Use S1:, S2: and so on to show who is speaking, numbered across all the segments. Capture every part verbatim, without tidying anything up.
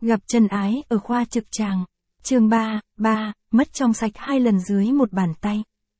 S1: Gặp chân ái ở khoa trực tràng. Chương ba, ba, mất trong sạch hai lần dưới một bàn tay.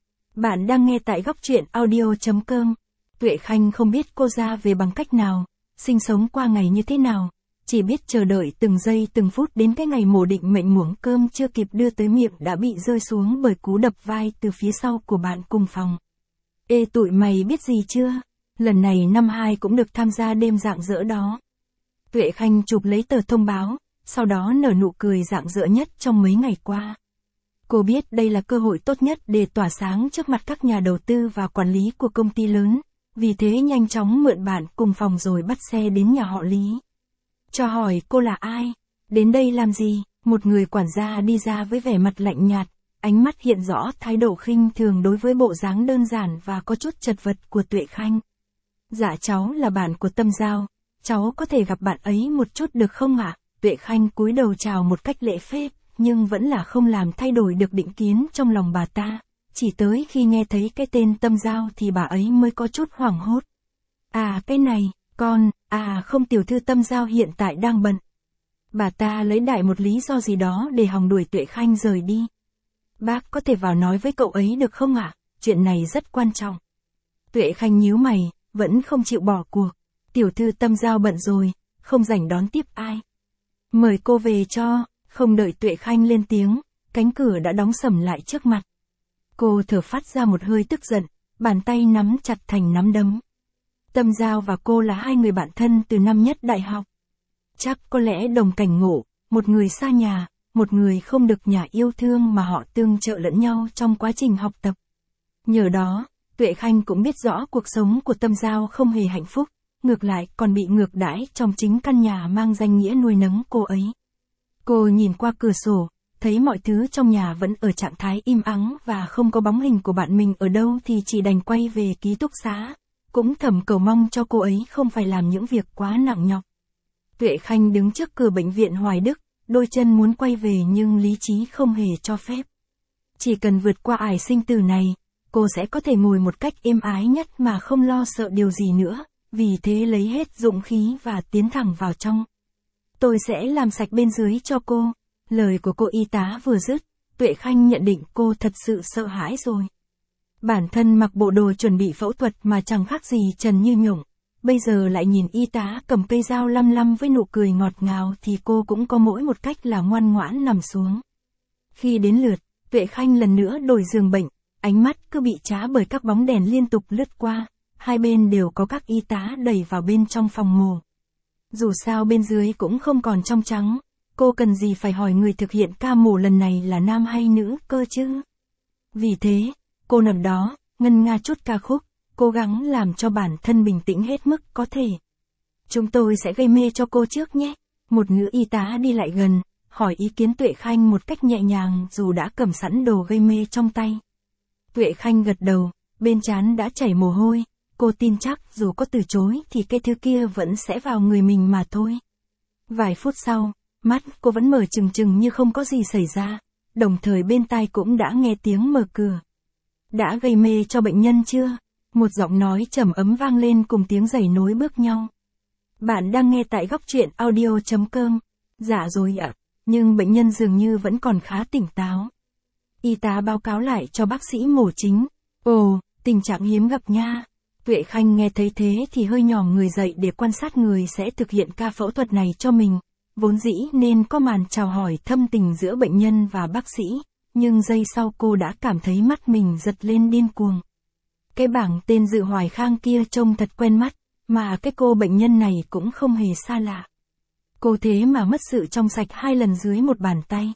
S1: Bạn đang nghe tại góc truyện audio chấm com. Tuệ Khanh không biết cô ra về bằng cách nào, sinh sống qua ngày như thế nào, chỉ biết chờ đợi từng giây từng phút đến cái ngày mổ định mệnh muỗng cơm chưa kịp đưa tới miệng đã bị rơi xuống bởi cú đập vai từ phía sau của bạn cùng phòng. Ê tụi mày biết gì chưa? Lần này năm hai cũng được tham gia đêm rạng rỡ đó. Tuệ Khanh chụp lấy tờ thông báo, sau đó nở nụ cười rạng rỡ nhất trong mấy ngày qua. Cô biết đây là cơ hội tốt nhất để tỏa sáng trước mặt các nhà đầu tư và quản lý của công ty lớn, vì thế nhanh chóng mượn bạn cùng phòng rồi bắt xe đến nhà họ Lý. Cho hỏi cô là ai? Đến đây làm gì? Một người quản gia đi ra với vẻ mặt lạnh nhạt, ánh mắt hiện rõ thái độ khinh thường đối với bộ dáng đơn giản và có chút chật vật của Tuệ Khanh. Dạ cháu là bạn của Tâm Giao, cháu có thể gặp bạn ấy một chút được không ạ? Tuệ Khanh cúi đầu chào một cách lễ phép, nhưng vẫn là không làm thay đổi được định kiến trong lòng bà ta. Chỉ tới khi nghe thấy cái tên Tâm Giao thì bà ấy mới có chút hoảng hốt. À cái này, con, à không tiểu thư Tâm Giao hiện tại đang bận. Bà ta lấy đại một lý do gì đó để hòng đuổi Tuệ Khanh rời đi. Bác có thể vào nói với cậu ấy được không ạ? Chuyện này rất quan trọng. Tuệ Khanh nhíu mày, vẫn không chịu bỏ cuộc. Tiểu thư Tâm Giao bận rồi, không rảnh đón tiếp ai. Mời cô về cho. Không đợi Tuệ Khanh lên tiếng, cánh cửa đã đóng sầm lại trước mặt. Cô thở phát ra một hơi tức giận, bàn tay nắm chặt thành nắm đấm. Tâm Giao và cô là hai người bạn thân từ năm nhất đại học. Chắc có lẽ đồng cảnh ngộ, một người xa nhà, một người không được nhà yêu thương mà họ tương trợ lẫn nhau trong quá trình học tập. Nhờ đó, Tuệ Khanh cũng biết rõ cuộc sống của Tâm Giao không hề hạnh phúc, ngược lại còn bị ngược đãi trong chính căn nhà mang danh nghĩa nuôi nấng cô ấy. Cô nhìn qua cửa sổ, thấy mọi thứ trong nhà vẫn ở trạng thái im ắng và không có bóng hình của bạn mình ở đâu thì chỉ đành quay về ký túc xá, cũng thầm cầu mong cho cô ấy không phải làm những việc quá nặng nhọc. Tuệ Khanh đứng trước cửa bệnh viện Hoài Đức, đôi chân muốn quay về nhưng lý trí không hề cho phép. Chỉ cần vượt qua ải sinh tử này, cô sẽ có thể ngồi một cách êm ái nhất mà không lo sợ điều gì nữa, vì thế lấy hết dũng khí và tiến thẳng vào trong. Tôi sẽ làm sạch bên dưới cho cô. Lời của cô y tá vừa dứt, Tuệ Khanh nhận định cô thật sự sợ hãi rồi. Bản thân mặc bộ đồ chuẩn bị phẫu thuật mà chẳng khác gì Trần Như Nhộng, bây giờ lại nhìn y tá cầm cây dao lăm lăm với nụ cười ngọt ngào thì cô cũng có mỗi một cách là ngoan ngoãn nằm xuống. Khi đến lượt, Tuệ Khanh lần nữa đổi giường bệnh, ánh mắt cứ bị trá bởi các bóng đèn liên tục lướt qua, hai bên đều có các y tá đẩy vào bên trong phòng mổ. Dù sao bên dưới cũng không còn trong trắng, cô cần gì phải hỏi người thực hiện ca mổ lần này là nam hay nữ cơ chứ. Vì thế, cô nằm đó, ngân nga chút ca khúc, cố gắng làm cho bản thân bình tĩnh hết mức có thể. Chúng tôi sẽ gây mê cho cô trước nhé. Một nữ y tá đi lại gần, hỏi ý kiến Tuệ Khanh một cách nhẹ nhàng dù đã cầm sẵn đồ gây mê trong tay. Tuệ Khanh gật đầu, bên trán đã chảy mồ hôi. Cô tin chắc dù có từ chối thì cái thứ kia vẫn sẽ vào người mình mà thôi. Vài phút sau, mắt cô vẫn mở trừng trừng như không có gì xảy ra, đồng thời bên tai cũng đã nghe tiếng mở cửa. Đã gây mê cho bệnh nhân chưa? Một giọng nói trầm ấm vang lên cùng tiếng giày nối bước nhau. Bạn đang nghe tại góc truyện audio chấm com. Dạ rồi ạ, nhưng bệnh nhân dường như vẫn còn khá tỉnh táo. Y tá báo cáo lại cho bác sĩ mổ chính. Ồ, tình trạng hiếm gặp nha. Tuệ Khanh nghe thấy thế thì hơi nhòm người dậy để quan sát người sẽ thực hiện ca phẫu thuật này cho mình. Vốn dĩ nên có màn chào hỏi thâm tình giữa bệnh nhân và bác sĩ, nhưng giây sau cô đã cảm thấy mắt mình giật lên điên cuồng. Cái bảng tên Dự Hoài Khang kia trông thật quen mắt, mà cái cô bệnh nhân này cũng không hề xa lạ. Cô thế mà mất sự trong sạch hai lần dưới một bàn tay.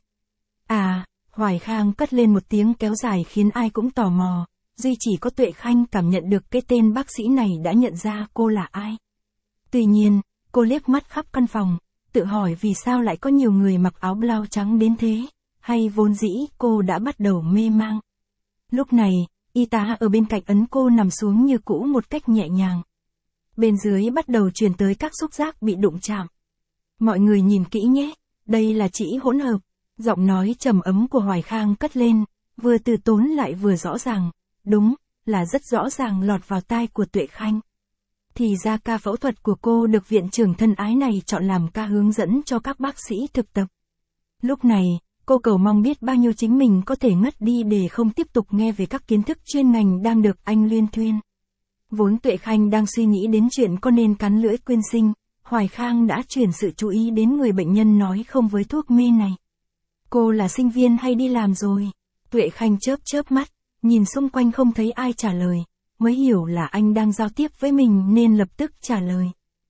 S1: À, Hoài Khang cất lên một tiếng kéo dài khiến ai cũng tò mò. Duy chỉ có Tuệ Khanh cảm nhận được cái tên bác sĩ này đã nhận ra cô là ai. Tuy nhiên, cô liếc mắt khắp căn phòng, tự hỏi vì sao lại có nhiều người mặc áo blau trắng đến thế, hay vốn dĩ cô đã bắt đầu mê mang. Lúc này, y tá ở bên cạnh ấn cô nằm xuống như cũ một cách nhẹ nhàng. Bên dưới bắt đầu truyền tới các xúc giác bị đụng chạm. Mọi người nhìn kỹ nhé, đây là chỉ hỗn hợp. Giọng nói trầm ấm của Hoài Khang cất lên, vừa từ tốn lại vừa rõ ràng. Đúng, là rất rõ ràng lọt vào tai của Tuệ Khanh. Thì ra ca phẫu thuật của cô được viện trưởng thân ái này chọn làm ca hướng dẫn cho các bác sĩ thực tập. Lúc này, cô cầu mong biết bao nhiêu chính mình có thể ngất đi để không tiếp tục nghe về các kiến thức chuyên ngành đang được anh luyên thuyên. Vốn Tuệ Khanh đang suy nghĩ đến chuyện có nên cắn lưỡi quyên sinh, Hoài Khang đã chuyển sự chú ý đến người bệnh nhân nói không với thuốc mê này. Cô là sinh viên hay đi làm rồi? Tuệ Khanh chớp chớp mắt, nhìn xung quanh không thấy ai trả lời, mới hiểu là anh đang giao tiếp với mình nên lập tức trả lời.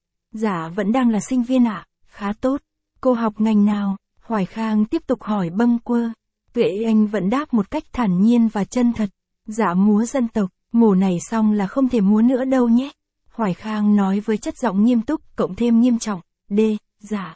S1: Dạ vẫn đang là sinh viên ạ, khá tốt. Cô học ngành nào? Hoài Khang tiếp tục hỏi bâng quơ. Tuệ Anh vẫn đáp một cách thản nhiên và chân thật. Dạ múa dân tộc, mổ này xong là không thể múa nữa đâu nhé. Hoài Khang nói với chất giọng nghiêm túc cộng thêm nghiêm trọng. D, dạ.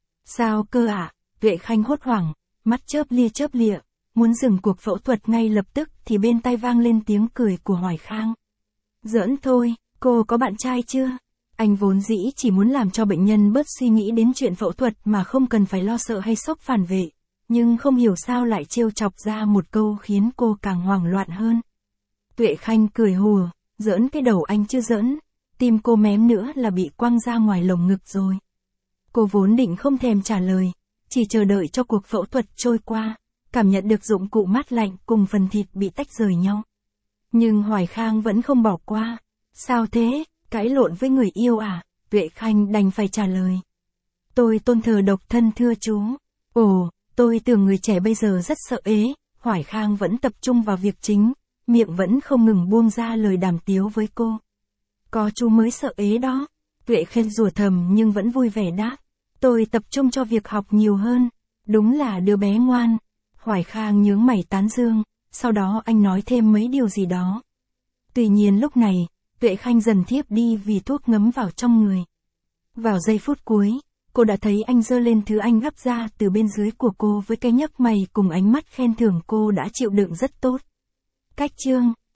S1: Sao cơ ạ? À? Tuệ Khanh hốt hoảng, mắt chớp lia chớp lịa, muốn dừng cuộc phẫu thuật ngay lập tức thì bên tai vang lên tiếng cười của Hoài Khang. Giỡn thôi, cô có bạn trai chưa? Anh vốn dĩ chỉ muốn làm cho bệnh nhân bớt suy nghĩ đến chuyện phẫu thuật mà không cần phải lo sợ hay sốc phản vệ, nhưng không hiểu sao lại trêu chọc ra một câu khiến cô càng hoảng loạn hơn. Tuệ Khanh cười hùa, giỡn cái đầu anh chưa giỡn, tim cô mém nữa là bị quăng ra ngoài lồng ngực rồi. Cô vốn định không thèm trả lời, chỉ chờ đợi cho cuộc phẫu thuật trôi qua, cảm nhận được dụng cụ mát lạnh cùng phần thịt bị tách rời nhau. Nhưng Hoài Khang vẫn không bỏ qua. Sao thế, cãi lộn với người yêu à? Tuệ Khanh đành phải trả lời. Tôi tôn thờ độc thân thưa chú. Ồ, tôi tưởng người trẻ bây giờ rất sợ ế. Hoài Khang vẫn tập trung vào việc chính, miệng vẫn không ngừng buông ra lời đàm tiếu với cô. Có chú mới sợ ế đó. Tuệ Khanh rủa thầm nhưng vẫn vui vẻ đáp. Tôi tập trung cho việc học nhiều hơn. Đúng là đứa bé ngoan. Hoài Khang nhướng mày tán dương, sau đó anh nói thêm mấy điều gì đó. Tuy nhiên lúc này, Tuệ Khanh dần thiếp đi vì thuốc ngấm vào trong người. Vào giây phút cuối, cô đã thấy anh giơ lên thứ anh gắp ra từ bên dưới của cô với cái nhấc mày cùng ánh mắt khen thưởng cô đã chịu đựng rất tốt. Cách chương